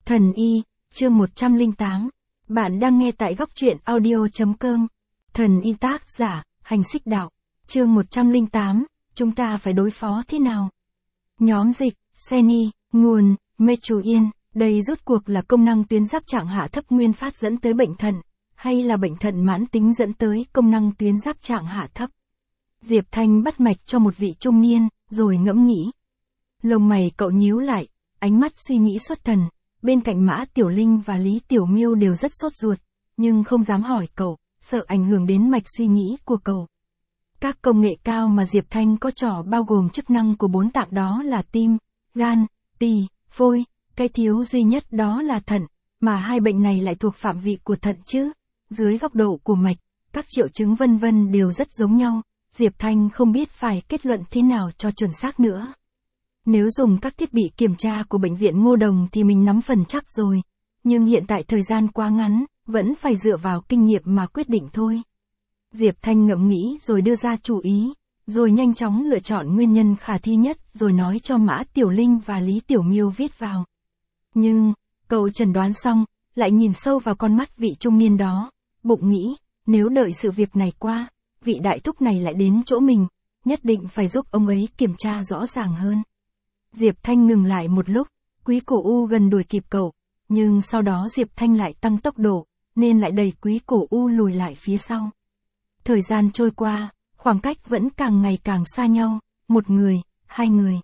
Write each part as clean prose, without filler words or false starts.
Thần y, chương 108. Bạn đang nghe tại góc truyện audio.com. Thần y tác giả, Hành Xích Đạo. Chương 108, chúng ta phải đối phó thế nào? Nhóm dịch, Seni, nguồn, Mechuyen. Đây rốt cuộc là công năng tuyến giáp trạng hạ thấp nguyên phát dẫn tới bệnh thận, hay là bệnh thận mãn tính dẫn tới công năng tuyến giáp trạng hạ thấp? Diệp Thanh bắt mạch cho một vị trung niên, rồi ngẫm nghĩ. Lông mày cậu nhíu lại, ánh mắt suy nghĩ xuất thần. Bên cạnh Mã Tiểu Linh và Lý Tiểu Miêu đều rất sốt ruột, nhưng không dám hỏi cậu, sợ ảnh hưởng đến mạch suy nghĩ của cậu. Các công nghệ cao mà Diệp Thanh có trò bao gồm chức năng của 4 tạng đó là tim, gan, tỳ, phôi, cái thiếu duy nhất đó là thận, mà hai bệnh này lại thuộc phạm vi của thận chứ. Dưới góc độ của mạch, các triệu chứng vân vân đều rất giống nhau, Diệp Thanh không biết phải kết luận thế nào cho chuẩn xác nữa. Nếu dùng các thiết bị kiểm tra của bệnh viện Ngô Đồng thì mình nắm phần chắc rồi, nhưng hiện tại thời gian quá ngắn, vẫn phải dựa vào kinh nghiệm mà quyết định thôi. Diệp Thanh ngẫm nghĩ rồi đưa ra chủ ý, rồi nhanh chóng lựa chọn nguyên nhân khả thi nhất rồi nói cho Mã Tiểu Linh và Lý Tiểu Miêu viết vào. Nhưng, cậu chẩn đoán xong, lại nhìn sâu vào con mắt vị trung niên đó, bụng nghĩ, nếu đợi sự việc này qua, vị đại thúc này lại đến chỗ mình, nhất định phải giúp ông ấy kiểm tra rõ ràng hơn. Diệp Thanh ngừng lại một lúc, Quý Cổ U gần đuổi kịp cậu, nhưng sau đó Diệp Thanh lại tăng tốc độ, nên lại đẩy Quý Cổ U lùi lại phía sau. Thời gian trôi qua, khoảng cách vẫn càng ngày càng xa nhau, 1 người, 2 người,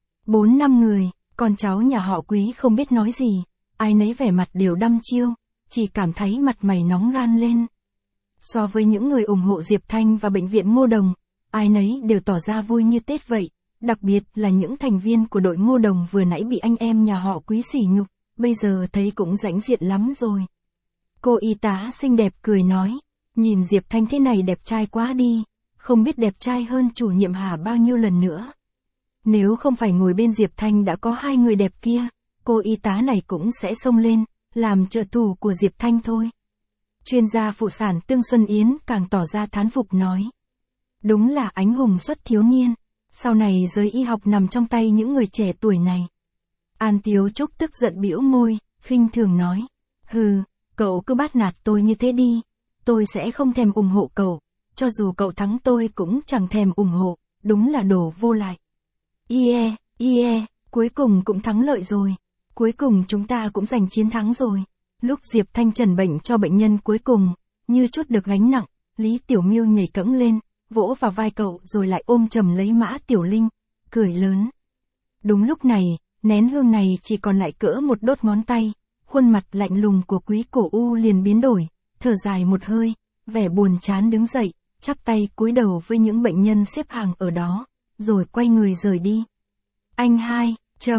4-5 người, con cháu nhà họ Quý không biết nói gì, ai nấy vẻ mặt đều đăm chiêu, chỉ cảm thấy mặt mày nóng ran lên. So với những người ủng hộ Diệp Thanh và bệnh viện Ngô Đồng, ai nấy đều tỏ ra vui như Tết vậy. Đặc biệt là những thành viên của đội Ngô Đồng vừa nãy bị anh em nhà họ Quý sỉ nhục, bây giờ thấy cũng rãnh diện lắm rồi. Cô y tá xinh đẹp cười nói, nhìn Diệp Thanh thế này đẹp trai quá đi, không biết đẹp trai hơn chủ nhiệm Hà bao nhiêu lần nữa. Nếu không phải ngồi bên Diệp Thanh đã có 2 người đẹp kia, cô y tá này cũng sẽ xông lên, làm trợ thủ của Diệp Thanh thôi. Chuyên gia phụ sản Tương Xuân Yến càng tỏ ra thán phục nói. Đúng là ánh hùng xuất thiếu niên. Sau này giới y học nằm trong tay những người trẻ tuổi này. An Tiếu Trúc tức giận bĩu môi, khinh thường nói. Hừ, cậu cứ bắt nạt tôi như thế đi. Tôi sẽ không thèm ủng hộ cậu. Cho dù cậu thắng tôi cũng chẳng thèm ủng hộ. Đúng là đồ vô lại. Cuối cùng cũng thắng lợi rồi. Cuối cùng chúng ta cũng giành chiến thắng rồi. Lúc Diệp Thanh trần bệnh cho bệnh nhân cuối cùng, như chút được gánh nặng, Lý Tiểu Miêu nhảy cẫng lên, vỗ vào vai cậu rồi lại ôm chầm lấy Mã Tiểu Linh, cười lớn. Đúng lúc này, nén hương này chỉ còn lại cỡ một đốt ngón tay, khuôn mặt lạnh lùng của Quý Cổ U liền biến đổi, thở dài một hơi, vẻ buồn chán đứng dậy, chắp tay cúi đầu với những bệnh nhân xếp hàng ở đó, rồi quay người rời đi. Anh hai,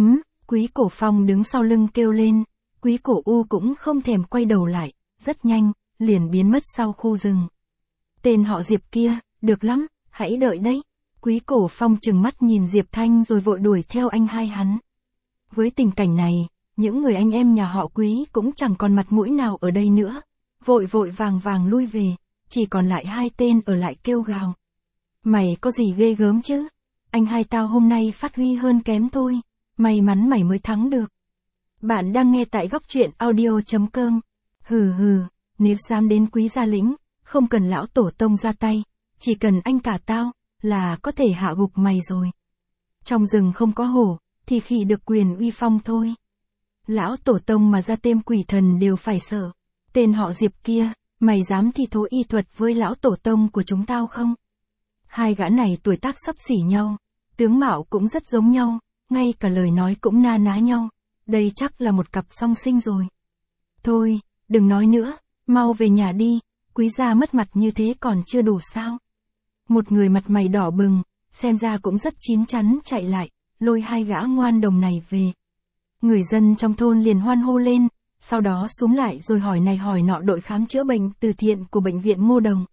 Quý Cổ Phong đứng sau lưng kêu lên, Quý Cổ U cũng không thèm quay đầu lại, rất nhanh, liền biến mất sau khu rừng. Tên họ Diệp kia, được lắm, hãy đợi đấy. Quý Cổ Phong trừng mắt nhìn Diệp Thanh rồi vội đuổi theo anh hai hắn. Với tình cảnh này, những người anh em nhà họ Quý cũng chẳng còn mặt mũi nào ở đây nữa. Vội vội vàng lui về, chỉ còn lại 2 tên ở lại kêu gào. Mày có gì ghê gớm chứ? Anh hai tao hôm nay phát huy hơn kém thôi. May mắn mày mới thắng được. Bạn đang nghe tại góc truyện audio.com. Hừ, nếu dám đến Quý gia lĩnh, không cần lão tổ tông ra tay. Chỉ cần anh cả tao, là có thể hạ gục mày rồi. Trong rừng không có hổ, thì khỉ được quyền uy phong thôi. Lão tổ tông mà ra tên quỷ thần đều phải sợ. Tên họ Diệp kia, mày dám thi thố y thuật với lão tổ tông của chúng tao không? Hai gã này tuổi tác xấp xỉ nhau, tướng mạo cũng rất giống nhau, ngay cả lời nói cũng na ná nhau. Đây chắc là một cặp song sinh rồi. Thôi, đừng nói nữa, mau về nhà đi, Quý gia mất mặt như thế còn chưa đủ sao? Một người mặt mày đỏ bừng, xem ra cũng rất chín chắn chạy lại, lôi 2 gã ngoan đồng này về. Người dân trong thôn liền hoan hô lên, sau đó xúm lại rồi hỏi này hỏi nọ đội khám chữa bệnh từ thiện của bệnh viện Ngô Đồng.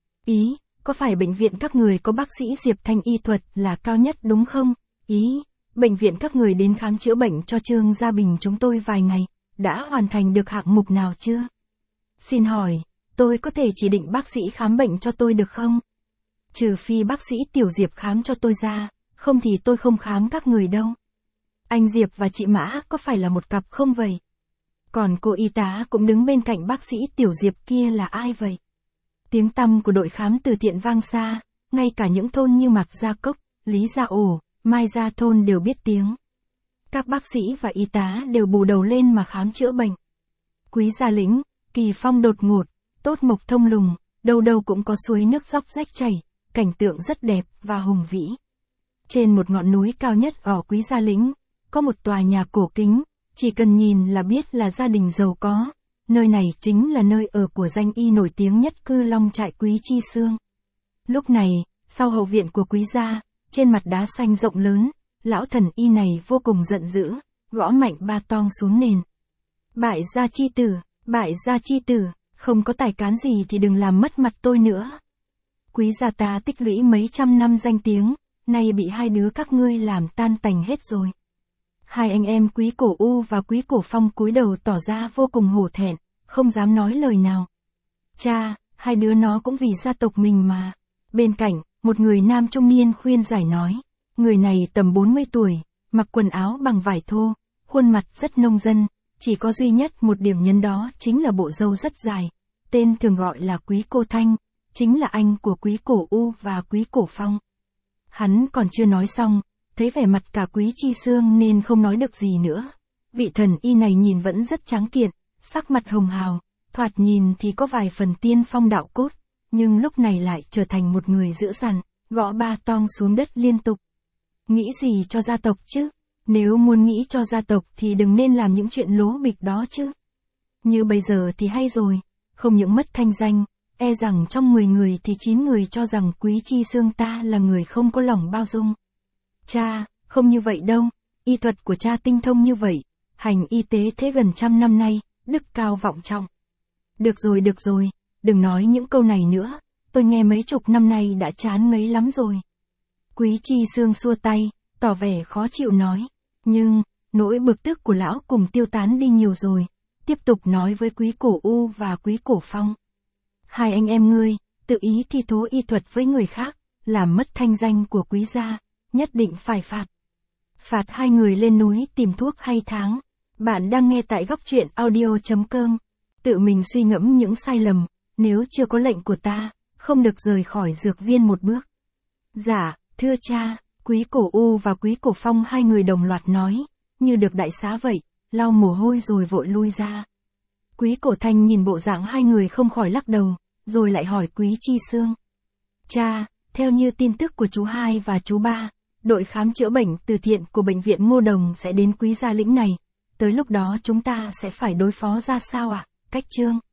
Ý, có phải bệnh viện các người có bác sĩ Diệp Thanh y thuật là cao nhất đúng không? Ý, bệnh viện các người đến khám chữa bệnh cho Trương Gia Bình chúng tôi vài ngày, đã hoàn thành được hạng mục nào chưa? Xin hỏi, tôi có thể chỉ định bác sĩ khám bệnh cho tôi được không? Trừ phi bác sĩ Tiểu Diệp khám cho tôi ra, không thì tôi không khám các người đâu. Anh Diệp và chị Mã có phải là một cặp không vậy? Còn cô y tá cũng đứng bên cạnh bác sĩ Tiểu Diệp kia là ai vậy? Tiếng tăm của đội khám từ thiện vang xa, ngay cả những thôn như Mạc Gia Cốc, Lý Gia Ổ, Mai Gia Thôn đều biết tiếng. Các bác sĩ và y tá đều bù đầu lên mà khám chữa bệnh. Quý Gia Lĩnh, kỳ phong đột ngột, tốt mộc thông lùng, đâu đâu cũng có suối nước róc rách chảy, cảnh tượng rất đẹp và hùng vĩ. Trên một ngọn núi cao nhất ở Quý Gia Lĩnh, có một tòa nhà cổ kính, chỉ cần nhìn là biết là gia đình giàu có. Nơi này chính là nơi ở của danh y nổi tiếng nhất cư Long Trại Quý Chi Xương. Lúc này, sau hậu viện của Quý gia, trên mặt đá xanh rộng lớn, lão thần y này vô cùng giận dữ, gõ mạnh ba tong xuống nền. Bại gia chi tử, không có tài cán gì thì đừng làm mất mặt tôi nữa. Quý gia ta tích lũy mấy trăm năm danh tiếng, nay bị hai đứa các ngươi làm tan tành hết rồi. Hai anh em Quý Cổ U và Quý Cổ Phong cúi đầu tỏ ra vô cùng hổ thẹn, không dám nói lời nào. Cha, hai đứa nó cũng vì gia tộc mình mà. Bên cạnh, một người nam trung niên khuyên giải nói. Người này tầm 40 tuổi, mặc quần áo bằng vải thô, khuôn mặt rất nông dân, chỉ có duy nhất một điểm nhấn đó chính là bộ râu rất dài. Tên thường gọi là Quý Cô Thanh, chính là anh của Quý Cổ U và Quý Cổ Phong. Hắn còn chưa nói xong, thấy vẻ mặt cả Quý Chi Xương nên không nói được gì nữa. Vị thần y này nhìn vẫn rất tráng kiện, sắc mặt hồng hào, thoạt nhìn thì có vài phần tiên phong đạo cốt, nhưng lúc này lại trở thành một người dữ dằn, gõ ba tong xuống đất liên tục. Nghĩ gì cho gia tộc chứ? Nếu muốn nghĩ cho gia tộc thì đừng nên làm những chuyện lố bịch đó chứ. Như bây giờ thì hay rồi, không những mất thanh danh, e rằng trong 10 người thì 9 người cho rằng Quý Chi Xương ta là người không có lòng bao dung. Cha, không như vậy đâu, y thuật của cha tinh thông như vậy, hành y tế thế gần 100 năm nay, đức cao vọng trọng. Được rồi, đừng nói những câu này nữa, tôi nghe mấy chục năm nay đã chán ngấy lắm rồi. Quý Chi Xương xua tay, tỏ vẻ khó chịu nói, nhưng, nỗi bực tức của lão cùng tiêu tán đi nhiều rồi, tiếp tục nói với Quý Cổ U và Quý Cổ Phong. Hai anh em ngươi, tự ý thi thố y thuật với người khác, làm mất thanh danh của Quý gia, nhất định phải phạt. Phạt hai người lên núi tìm thuốc hay tháng. Bạn đang nghe tại góc truyện audio.com. Tự mình suy ngẫm những sai lầm, nếu chưa có lệnh của ta, không được rời khỏi dược viên một bước. Dạ, thưa cha, Quý Cổ U và Quý Cổ Phong hai người đồng loạt nói, như được đại xá vậy, lau mồ hôi rồi vội lui ra. Quý Cổ Thanh nhìn bộ dạng hai người không khỏi lắc đầu, rồi lại hỏi Quý Chi Xương. Cha, theo như tin tức của chú 2 và chú 3, đội khám chữa bệnh từ thiện của bệnh viện Ngô Đồng sẽ đến Quý Gia Lĩnh này. Tới lúc đó chúng ta sẽ phải đối phó ra sao ạ? Cách chương